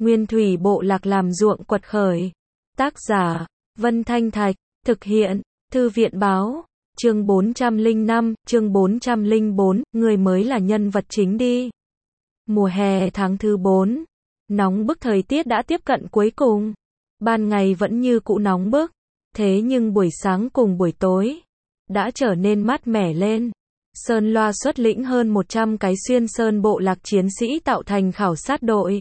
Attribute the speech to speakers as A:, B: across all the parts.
A: Nguyên thủy bộ lạc làm ruộng quật khởi. Tác giả, Vân Thanh Thạch, thực hiện, Thư viện báo, chương 405, chương 404, người mới là nhân vật chính đi. Mùa hè tháng thứ 4, nóng bức thời tiết đã tiếp cận cuối cùng. Ban ngày vẫn như cũ nóng bức, thế nhưng buổi sáng cùng buổi tối đã trở nên mát mẻ lên. Sơn Loa xuất lĩnh hơn 100 cái xuyên sơn bộ lạc chiến sĩ tạo thành khảo sát đội.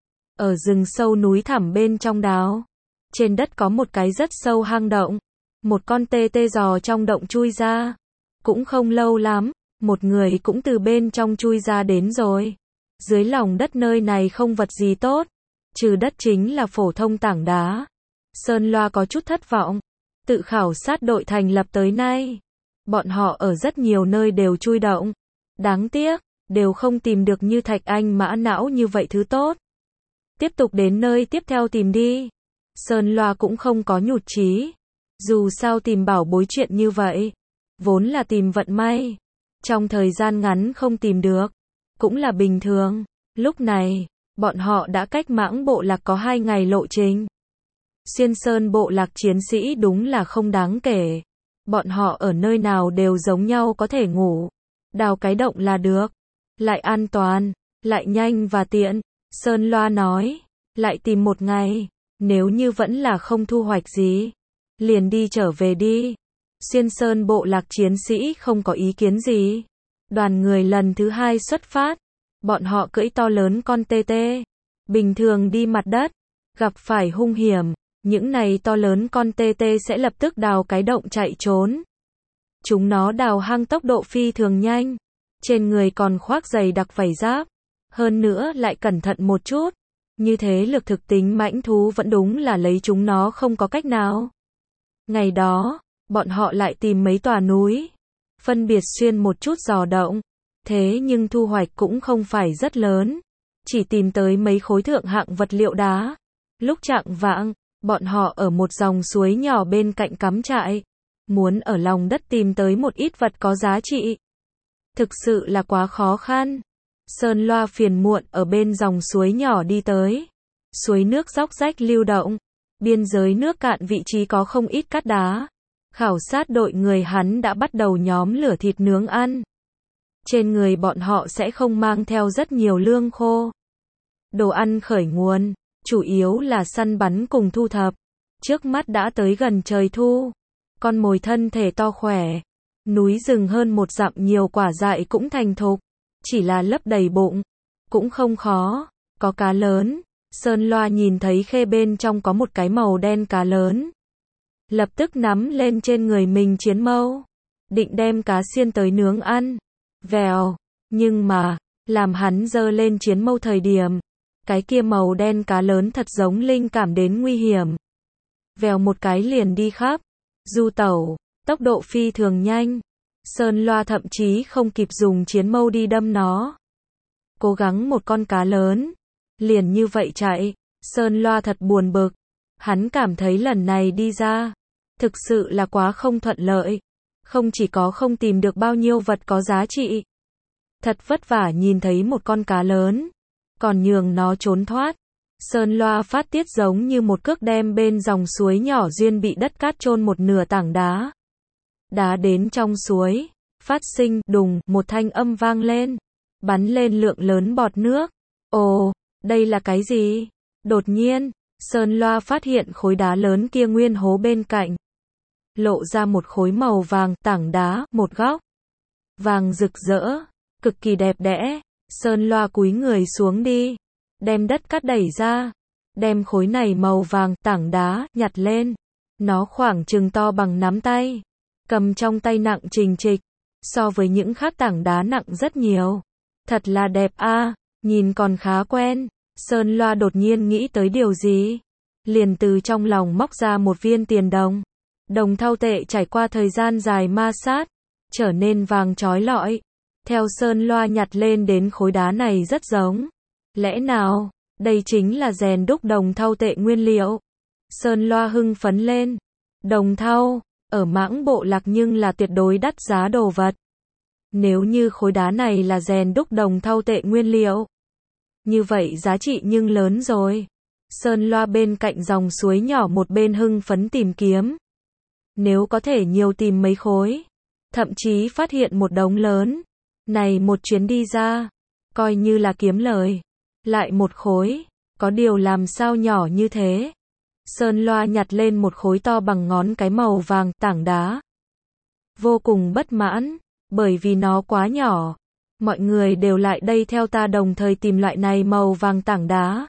A: Ở rừng sâu núi thẳm bên trong đáo, trên đất có một cái rất sâu hang động. Một con tê tê giò trong động chui ra. Cũng không lâu lắm, một người cũng từ bên trong chui ra đến rồi. Dưới lòng đất nơi này không vật gì tốt, trừ đất chính là phổ thông tảng đá. Sơn Loa có chút thất vọng. Tự khảo sát đội thành lập tới nay, bọn họ ở rất nhiều nơi đều chui động. Đáng tiếc, đều không tìm được như Thạch Anh Mã Não như vậy thứ tốt. Tiếp tục đến nơi tiếp theo tìm đi. Sơn Loa cũng không có nhụt chí. Dù sao tìm bảo bối chuyện như vậy, vốn là tìm vận may. Trong thời gian ngắn không tìm được, cũng là bình thường. Lúc này, bọn họ đã cách Mãng bộ lạc có 2 ngày lộ trình. Xuyên sơn bộ lạc chiến sĩ đúng là không đáng kể. Bọn họ ở nơi nào đều giống nhau, có thể ngủ, đào cái động là được. Lại an toàn, lại nhanh và tiện. Sơn Loa nói, lại tìm 1 ngày, nếu như vẫn là không thu hoạch gì, liền đi trở về đi. Xuyên sơn bộ lạc chiến sĩ không có ý kiến gì. Đoàn người lần thứ 2 xuất phát. Bọn họ cưỡi to lớn con tê tê. Bình thường đi mặt đất, gặp phải hung hiểm, những này to lớn con tê tê sẽ lập tức đào cái động chạy trốn. Chúng nó đào hang tốc độ phi thường nhanh. Trên người còn khoác dày đặc vảy giáp. Hơn nữa lại cẩn thận một chút. Như thế lực thực tính mãnh thú vẫn đúng là lấy chúng nó không có cách nào. Ngày đó, bọn họ lại tìm mấy tòa núi, phân biệt xuyên một chút giò động. Thế nhưng thu hoạch cũng không phải rất lớn, chỉ tìm tới mấy khối thượng hạng vật liệu đá. Lúc chạng vạng, bọn họ ở một dòng suối nhỏ bên cạnh cắm trại, muốn ở lòng đất tìm tới một ít vật có giá trị. Thực sự là quá khó khăn. Sơn Loa phiền muộn ở bên dòng suối nhỏ đi tới. Suối nước róc rách lưu động, biên giới nước cạn vị trí có không ít cát đá. Khảo sát đội người hắn đã bắt đầu nhóm lửa thịt nướng ăn. Trên người bọn họ sẽ không mang theo rất nhiều lương khô. Đồ ăn khởi nguồn, chủ yếu là săn bắn cùng thu thập. Trước mắt đã tới gần trời thu. Con mồi thân thể to khỏe. Núi rừng hơn 1 dặm nhiều quả dại cũng thành thục. Chỉ là lấp đầy bụng. Cũng không khó. Có cá lớn. Sơn Loa nhìn thấy khe bên trong có một cái màu đen cá lớn. Lập tức nắm lên trên người mình chiến mâu. Định đem cá xiên tới nướng ăn. Vèo. Nhưng mà, làm hắn giơ lên chiến mâu thời điểm, cái kia màu đen cá lớn thật giống linh cảm đến nguy hiểm. Vèo một cái liền đi khắp. Du tẩu, tốc độ phi thường nhanh. Sơn Loa thậm chí không kịp dùng chiến mâu đi đâm nó. Cố gắng một con cá lớn, liền như vậy chạy. Sơn Loa thật buồn bực. Hắn cảm thấy lần này đi ra, thực sự là quá không thuận lợi. Không chỉ có không tìm được bao nhiêu vật có giá trị, thật vất vả nhìn thấy một con cá lớn, còn nhường nó trốn thoát. Sơn Loa phát tiết giống như một cước đem bên dòng suối nhỏ duyên bị đất cát chôn một nửa tảng đá. Đá đến trong suối, phát sinh đùng, một thanh âm vang lên, bắn lên lượng lớn bọt nước. Ồ, đây là cái gì? Đột nhiên, Sơn Loa phát hiện khối đá lớn kia nguyên hố bên cạnh lộ ra một khối màu vàng tảng đá, một góc vàng rực rỡ, cực kỳ đẹp đẽ. Sơn Loa cúi người xuống đi, đem đất cát đẩy ra, đem khối này màu vàng tảng đá nhặt lên. Nó khoảng chừng to bằng nắm tay, cầm trong tay nặng trình trịch, so với những khác tảng đá nặng rất nhiều. Thật là đẹp a, nhìn còn khá quen. Sơn Loa đột nhiên nghĩ tới điều gì, liền từ trong lòng móc ra một viên tiền đồng. Đồng thau tệ trải qua thời gian dài ma sát, trở nên vàng chói lọi. Theo Sơn Loa nhặt lên đến khối đá này rất giống. Lẽ nào, đây chính là rèn đúc đồng thau tệ nguyên liệu? Sơn Loa hưng phấn lên. Đồng thau, ở Mãng bộ lạc nhưng là tuyệt đối đắt giá đồ vật. Nếu như khối đá này là rèn đúc đồng thau tệ nguyên liệu, Như vậy giá trị nhưng lớn rồi. Sơn Loa bên cạnh dòng suối nhỏ một bên hưng phấn tìm kiếm. Nếu có thể nhiều tìm mấy khối. Thậm chí phát hiện một đống lớn. Này một chuyến đi ra. Coi như là kiếm lời. Lại một khối. Có điều làm sao nhỏ như thế. Sơn Loa nhặt lên một khối to bằng ngón cái màu vàng tảng đá. Vô cùng bất mãn. Bởi vì nó quá nhỏ. Mọi người đều lại đây theo ta đồng thời tìm loại này màu vàng tảng đá.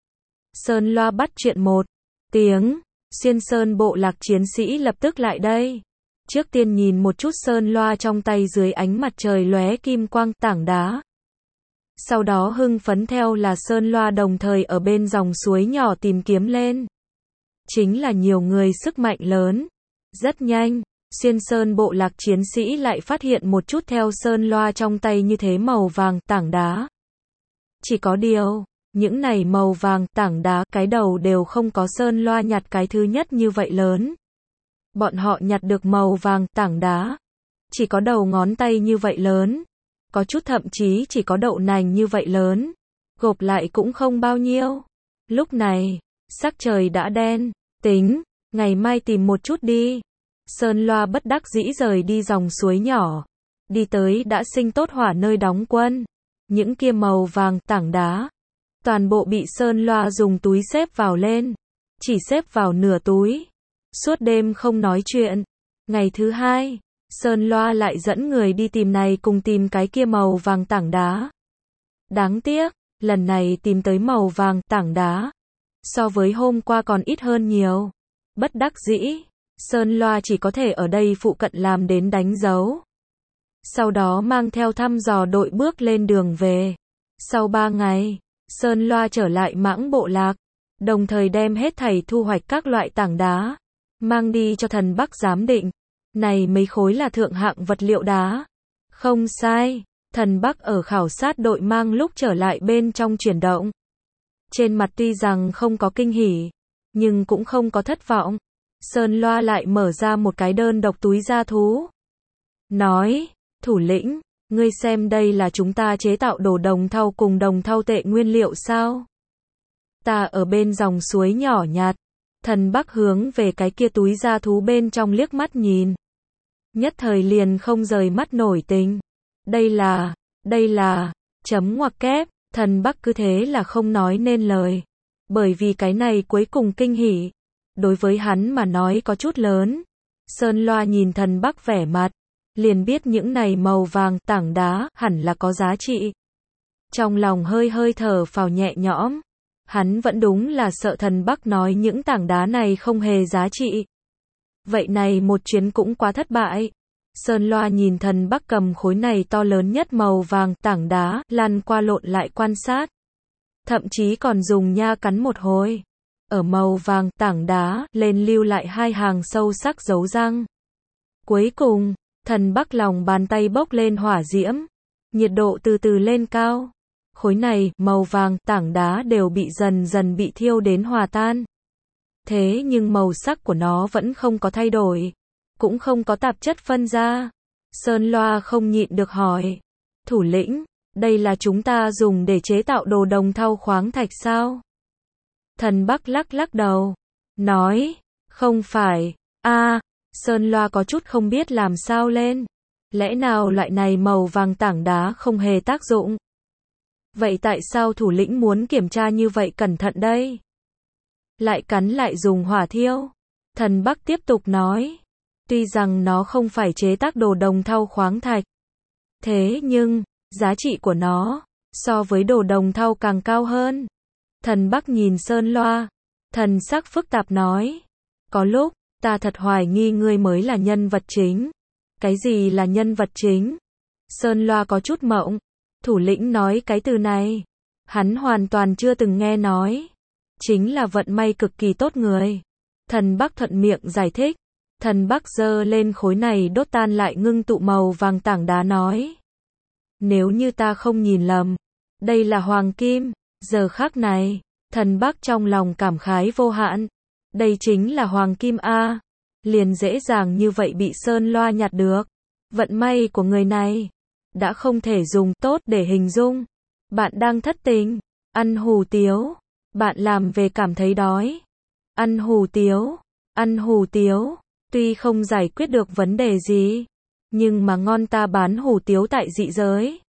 A: Sơn Loa bắt chuyện một tiếng. Xuyên Sơn bộ lạc chiến sĩ lập tức lại đây. Trước tiên nhìn một chút Sơn Loa trong tay dưới ánh mặt trời lóe kim quang tảng đá. Sau đó hưng phấn theo là Sơn Loa đồng thời ở bên dòng suối nhỏ tìm kiếm lên. Chính là nhiều người sức mạnh lớn. Rất nhanh, Xuyên Sơn bộ lạc chiến sĩ lại phát hiện một chút theo Sơn Loa trong tay như thế màu vàng tảng đá. Chỉ có điều, những này màu vàng tảng đá cái đầu đều không có Sơn Loa nhặt cái thứ nhất như vậy lớn. Bọn họ nhặt được màu vàng tảng đá. Chỉ có đầu ngón tay như vậy lớn. Có chút thậm chí chỉ có đậu nành như vậy lớn. Gộp lại cũng không bao nhiêu. Lúc này, sắc trời đã đen. Tính, ngày mai tìm một chút đi. Sơn Loa bất đắc dĩ rời đi dòng suối nhỏ. Đi tới đã sinh tốt hỏa nơi đóng quân. Những kia màu vàng tảng đá. Toàn bộ bị Sơn Loa dùng túi xếp vào lên. Chỉ xếp vào nửa túi. Suốt đêm không nói chuyện. Ngày thứ hai, Sơn Loa lại dẫn người đi tìm này cùng tìm cái kia màu vàng tảng đá. Đáng tiếc, lần này tìm tới màu vàng tảng đá. So với hôm qua còn ít hơn nhiều. Bất đắc dĩ, Sơn Loa chỉ có thể ở đây phụ cận làm đến đánh dấu. Sau đó mang theo thăm dò đội bước lên đường về. Sau 3 ngày, Sơn Loa trở lại Mãng bộ lạc. Đồng thời đem hết thảy thu hoạch các loại tảng đá. Mang đi cho thần Bắc giám định. Này mấy khối là thượng hạng vật liệu đá. Không sai, thần Bắc ở khảo sát đội mang lúc trở lại bên trong chuyển động. Trên mặt tuy rằng không có kinh hỉ, nhưng cũng không có thất vọng. Sơn Loa lại mở ra một cái đơn độc túi da thú. Nói, thủ lĩnh, ngươi xem đây là chúng ta chế tạo đồ đồng thau cùng đồng thau tệ nguyên liệu sao? Ta ở bên dòng suối nhỏ nhạt. Thần Bắc hướng về cái kia túi da thú bên trong liếc mắt nhìn. Nhất thời liền không rời mắt nổi tình. Đây là, chấm ngoặc kép, thần Bắc cứ thế là không nói nên lời. Bởi vì cái này cuối cùng kinh hỉ. Đối với hắn mà nói có chút lớn. Sơn Loa nhìn thần Bắc vẻ mặt. Liền biết những này màu vàng tảng đá hẳn là có giá trị. Trong lòng hơi hơi thở phào nhẹ nhõm. Hắn vẫn đúng là sợ thần Bắc nói những tảng đá này không hề giá trị. Vậy này một chuyến cũng quá thất bại. Sơn Loa nhìn thần Bắc cầm khối này to lớn nhất màu vàng tảng đá, lăn qua lộn lại quan sát. Thậm chí còn dùng nha cắn một hồi. Ở màu vàng tảng đá, lên lưu lại 2 hàng sâu sắc dấu răng. Cuối cùng, thần Bắc lòng bàn tay bốc lên hỏa diễm. Nhiệt độ từ từ lên cao. Khối này, màu vàng, tảng đá đều bị dần dần bị thiêu đến hòa tan. Thế nhưng màu sắc của nó vẫn không có thay đổi. Cũng không có tạp chất phân ra. Sơn Loa không nhịn được hỏi. Thủ lĩnh, đây là chúng ta dùng để chế tạo đồ đồng thau khoáng thạch sao? Thần Bắc lắc lắc đầu. Nói, không phải. Sơn Loa có chút không biết làm sao lên. Lẽ nào loại này màu vàng tảng đá không hề tác dụng? Vậy tại sao thủ lĩnh muốn kiểm tra như vậy cẩn thận đây? Lại cắn lại dùng hỏa thiêu. Thần Bắc tiếp tục nói. Tuy rằng nó không phải chế tác đồ đồng thau khoáng thạch. Thế nhưng, giá trị của nó, so với đồ đồng thau càng cao hơn. Thần Bắc nhìn Sơn Loa. Thần sắc phức tạp nói. Có lúc, ta thật hoài nghi ngươi mới là nhân vật chính. Cái gì là nhân vật chính? Sơn Loa có chút mộng. Thủ lĩnh nói cái từ này. Hắn hoàn toàn chưa từng nghe nói. Chính là vận may cực kỳ tốt người. Thần Bắc thuận miệng giải thích. Thần Bắc giơ lên khối này đốt tan lại ngưng tụ màu vàng tảng đá nói. Nếu như ta không nhìn lầm. Đây là hoàng kim. Giờ khắc này. Thần Bắc trong lòng cảm khái vô hạn. Đây chính là hoàng kim A. Liền dễ dàng như vậy bị Sơn Loa nhặt được. Vận may của người này. Đã không thể dùng tốt để hình dung. Bạn đang thất tình. Ăn hủ tiếu. Bạn làm về cảm thấy đói. Ăn hủ tiếu. Ăn hủ tiếu. Tuy không giải quyết được vấn đề gì, nhưng mà ngon ta bán hủ tiếu tại dị giới.